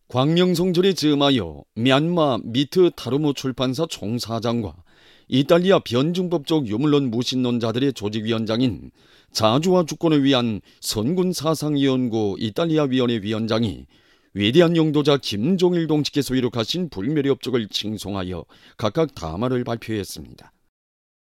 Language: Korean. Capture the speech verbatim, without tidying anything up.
광명성절에 즈음하여 미얀마 미트 타르무 출판사 총사장과 이탈리아 변증법적 유물론 무신론자들의 조직위원장인 자주와 주권을 위한 선군사상위원고 이탈리아위원회 위원장이 위대한 영도자 김종일 동지께서 이룩하신 불멸의 업적을 칭송하여 각각 담화를 발표했습니다.